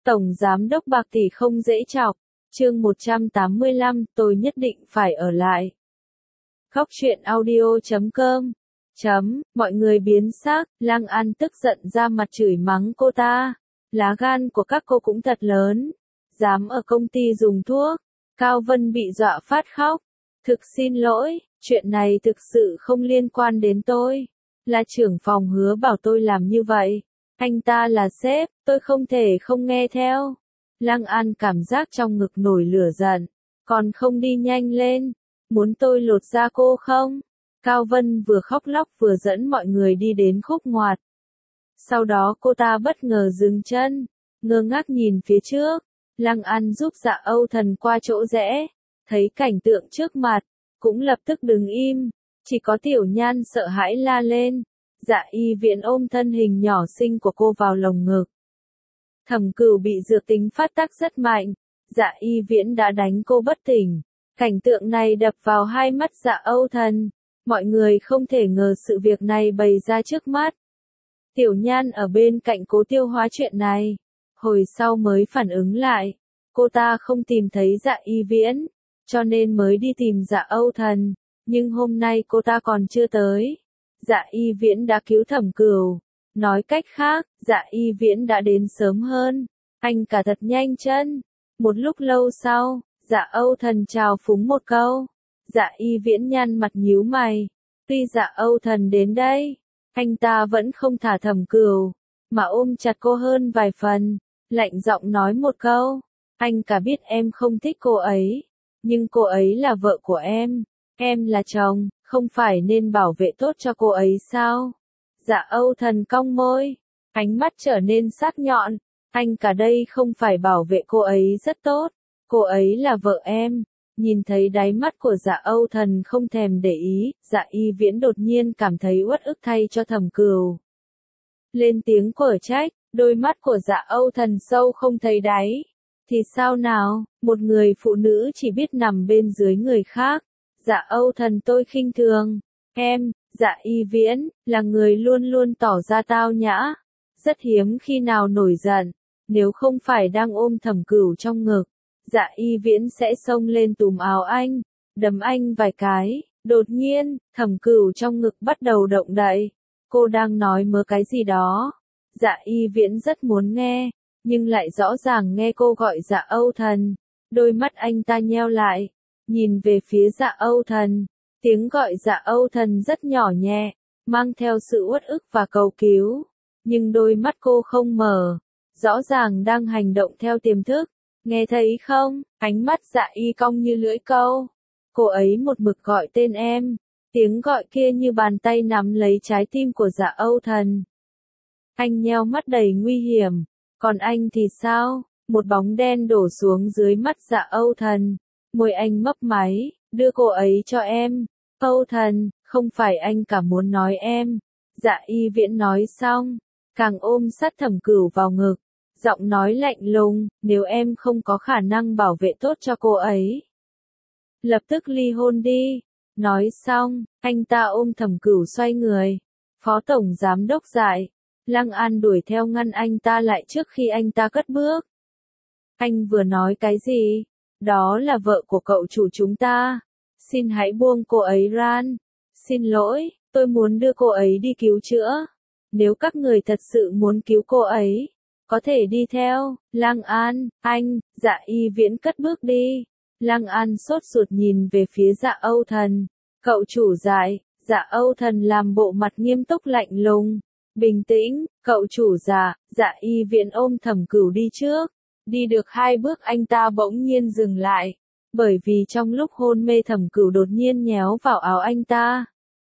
Tổng Giám đốc Bạc Tỷ không dễ chọc. Chương 185, tôi nhất định phải ở lại. Góc truyện audio.com. Mọi người biến sắc, Lang An tức giận ra mặt chửi mắng cô ta. Lá gan của các cô cũng thật lớn. Dám ở công ty dùng thuốc. Cao Vân bị dọa phát khóc. Thực xin lỗi, chuyện này thực sự không liên quan đến tôi. Là trưởng phòng hứa bảo tôi làm như vậy. Anh ta là sếp, tôi không thể không nghe theo. Lang An cảm giác trong ngực nổi lửa giận. Còn không đi nhanh lên. Muốn tôi lột da cô không? Cao Vân vừa khóc lóc vừa dẫn mọi người đi đến khúc ngoặt. Sau đó cô ta bất ngờ dừng chân, ngơ ngác nhìn phía trước. Lang An giúp Dạ Âu Thần qua chỗ rẽ, thấy cảnh tượng trước mặt, cũng lập tức đứng im. Chỉ có Tiểu Nhan sợ hãi la lên. Dạ Y Viễn ôm thân hình nhỏ xinh của cô vào lồng ngực. Thẩm Cửu bị dược tính phát tác rất mạnh. Dạ Y Viễn đã đánh cô bất tỉnh. Cảnh tượng này đập vào hai mắt Dạ Âu Thần. Mọi người không thể ngờ sự việc này bày ra trước mắt. Tiểu Nhan ở bên cạnh cố tiêu hóa chuyện này. Hồi sau mới phản ứng lại. Cô ta không tìm thấy Dạ Y Viễn, cho nên mới đi tìm Dạ Âu Thần. Nhưng hôm nay cô ta còn chưa tới. Dạ Y Viễn đã cứu Thẩm Cửu. Nói cách khác, Dạ Y Viễn đã đến sớm hơn. Anh cả thật nhanh chân. Một lúc lâu sau, Dạ Âu Thần chào phúng một câu. Dạ Y Viễn nhăn mặt nhíu mày. Tuy Dạ Âu Thần đến đây, anh ta vẫn không thả Thẩm Cửu, mà ôm chặt cô hơn vài phần. Lạnh giọng nói một câu. Anh cả biết em không thích cô ấy. Nhưng cô ấy là vợ của em. Em là chồng, không phải nên bảo vệ tốt cho cô ấy sao? Dạ Âu Thần cong môi. Ánh mắt trở nên sắc nhọn. Anh cả đây không phải bảo vệ cô ấy rất tốt. Cô ấy là vợ em. Nhìn thấy đáy mắt của Dạ Âu Thần không thèm để ý, Dạ Y Viễn đột nhiên cảm thấy uất ức thay cho Thẩm Cửu. Lên tiếng quở trách, đôi mắt của Dạ Âu Thần sâu không thấy đáy. Thì sao nào, một người phụ nữ chỉ biết nằm bên dưới người khác. Dạ Âu Thần tôi khinh thường. Em, Dạ Y Viễn, là người luôn luôn tỏ ra tao nhã. Rất hiếm khi nào nổi giận. Nếu không phải đang ôm Thẩm Cửu trong ngực, Dạ Y Viễn sẽ xông lên túm áo anh, đấm anh vài cái. Đột nhiên, Thẩm Cửu trong ngực bắt đầu động đậy. Cô đang nói mớ cái gì đó. Dạ Y Viễn rất muốn nghe, nhưng lại rõ ràng nghe cô gọi Dạ Âu Thần. Đôi mắt anh ta nheo lại, nhìn về phía Dạ Âu Thần. Tiếng gọi Dạ Âu Thần rất nhỏ nhẹ, mang theo sự uất ức và cầu cứu. Nhưng đôi mắt cô không mở, rõ ràng đang hành động theo tiềm thức. Nghe thấy không? Ánh mắt Dạ Y cong như lưỡi câu. Cô ấy một mực gọi tên em. Tiếng gọi kia như bàn tay nắm lấy trái tim của Dạ Âu Thần. Anh nheo mắt đầy nguy hiểm. Còn anh thì sao? Một bóng đen đổ xuống dưới mắt Dạ Âu Thần. Môi anh mấp máy, đưa cô ấy cho em. Âu Thần, không phải anh cả muốn nói em. Dạ Y Viễn nói xong, càng ôm sát Thẩm Cửu vào ngực. Giọng nói lạnh lùng, nếu em không có khả năng bảo vệ tốt cho cô ấy, lập tức ly hôn đi. Nói xong, anh ta ôm Thẩm Cửu xoay người. Phó Tổng Giám đốc dại. Lang An đuổi theo ngăn anh ta lại trước khi anh ta cất bước. Anh vừa nói cái gì? Đó là vợ của cậu chủ chúng ta. Xin hãy buông cô ấy ra. Xin lỗi, tôi muốn đưa cô ấy đi cứu chữa. Nếu các người thật sự muốn cứu cô ấy, có thể đi theo. Lang An, anh. Dạ Y Viễn cất bước đi. Lang An sốt ruột nhìn về phía Dạ Âu Thần. Cậu chủ dại. Dạ Âu Thần làm bộ mặt nghiêm túc lạnh lùng. Bình tĩnh, cậu chủ già. Dạ Y Viễn ôm Thẩm Cửu đi trước. Đi được 2 bước anh ta bỗng nhiên dừng lại. Bởi vì trong lúc hôn mê Thẩm Cửu đột nhiên nhéo vào áo anh ta.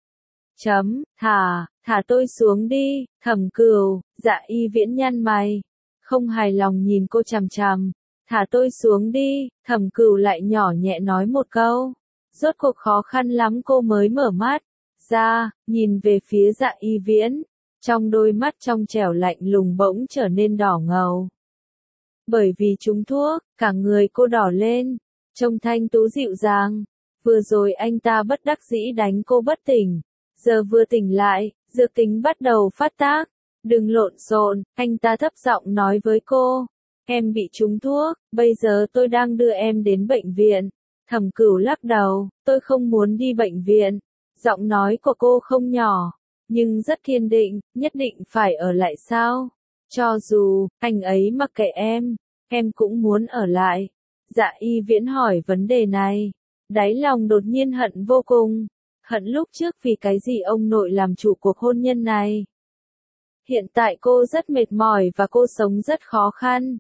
Thả tôi xuống đi. Thẩm Cửu. Dạ Y Viễn nhăn mày, không hài lòng nhìn cô chằm chằm. Thả tôi xuống đi. Thẩm Cửu lại nhỏ nhẹ nói một câu. Rốt cuộc khó khăn lắm cô mới mở mắt ra, nhìn về phía Dạ Y Viễn. Trong đôi mắt trong trẻo lạnh lùng bỗng trở nên đỏ ngầu. Bởi vì trúng thuốc, cả người cô đỏ lên, trông thanh tú dịu dàng. Vừa rồi anh ta bất đắc dĩ đánh cô bất tỉnh. Giờ vừa tỉnh lại, dược tính bắt đầu phát tác. Đừng lộn xộn, anh ta thấp giọng nói với cô. Em bị trúng thuốc, bây giờ tôi đang đưa em đến bệnh viện. Thẩm Cửu lắc đầu, tôi không muốn đi bệnh viện. Giọng nói của cô không nhỏ, nhưng rất kiên định, nhất định phải ở lại sao? Cho dù, anh ấy mặc kệ em cũng muốn ở lại. Dạ Y Viễn hỏi vấn đề này. Đáy lòng đột nhiên hận vô cùng. Hận lúc trước vì cái gì ông nội làm chủ cuộc hôn nhân này. Hiện tại cô rất mệt mỏi và cô sống rất khó khăn.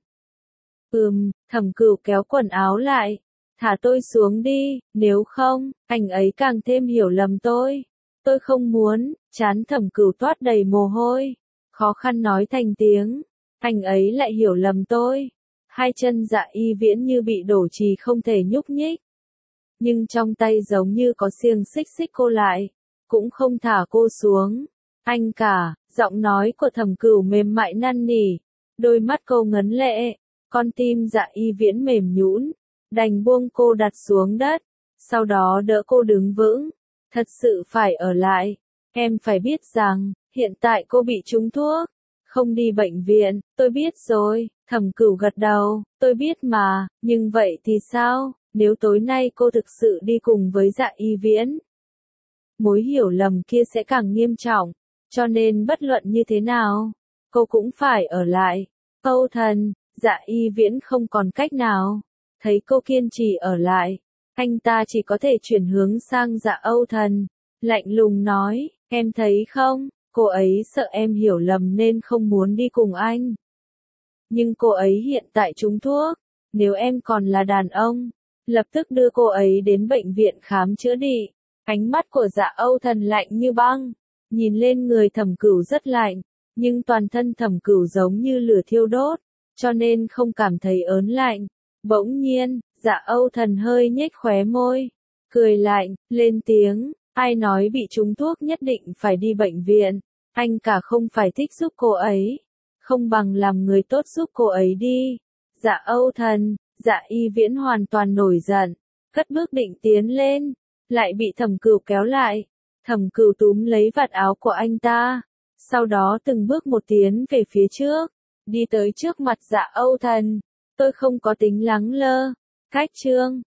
Thẩm Cửu kéo quần áo lại. Thả tôi xuống đi, nếu không, anh ấy càng thêm hiểu lầm tôi. Tôi không muốn, trán Thẩm Cửu toát đầy mồ hôi. Khó khăn nói thành tiếng. Anh ấy lại hiểu lầm tôi. Hai chân Dạ Y Viễn như bị đổ trì không thể nhúc nhích. Nhưng trong tay giống như có xiềng xích xích cô lại. Cũng không thả cô xuống. Anh cả, giọng nói của Thẩm Cửu mềm mại năn nỉ. Đôi mắt cô ngấn lệ. Con tim Dạ Y Viễn mềm nhũn, đành buông cô đặt xuống đất, sau đó đỡ cô đứng vững. Thật sự phải ở lại. Em phải biết rằng, hiện tại cô bị trúng thuốc. Không đi bệnh viện, tôi biết rồi. Thẩm Cửu gật đầu, tôi biết mà, nhưng vậy thì sao, nếu tối nay cô thực sự đi cùng với Dạ Y Viễn? Mối hiểu lầm kia sẽ càng nghiêm trọng, cho nên bất luận như thế nào, cô cũng phải ở lại. Âu Thần, Dạ Y Viễn không còn cách nào. Thấy cô kiên trì ở lại, anh ta chỉ có thể chuyển hướng sang Dạ Âu Thần. Lạnh lùng nói, em thấy không, cô ấy sợ em hiểu lầm nên không muốn đi cùng anh. Nhưng cô ấy hiện tại trúng thuốc, nếu em còn là đàn ông, lập tức đưa cô ấy đến bệnh viện khám chữa đi. Ánh mắt của Dạ Âu Thần lạnh như băng, nhìn lên người Thẩm Cửu rất lạnh, nhưng toàn thân Thẩm Cửu giống như lửa thiêu đốt, cho nên không cảm thấy ớn lạnh. Bỗng nhiên, Dạ Âu Thần hơi nhếch khóe môi, cười lạnh, lên tiếng, ai nói bị trúng thuốc nhất định phải đi bệnh viện, anh cả không phải thích giúp cô ấy, không bằng làm người tốt giúp cô ấy đi. Dạ Âu Thần, Dạ Y Viễn hoàn toàn nổi giận, cất bước định tiến lên, lại bị Thẩm Cửu kéo lại. Thẩm Cửu túm lấy vạt áo của anh ta, sau đó từng bước một tiến về phía trước, đi tới trước mặt Dạ Âu Thần. Tôi không có tính lắng lơ. Cách chương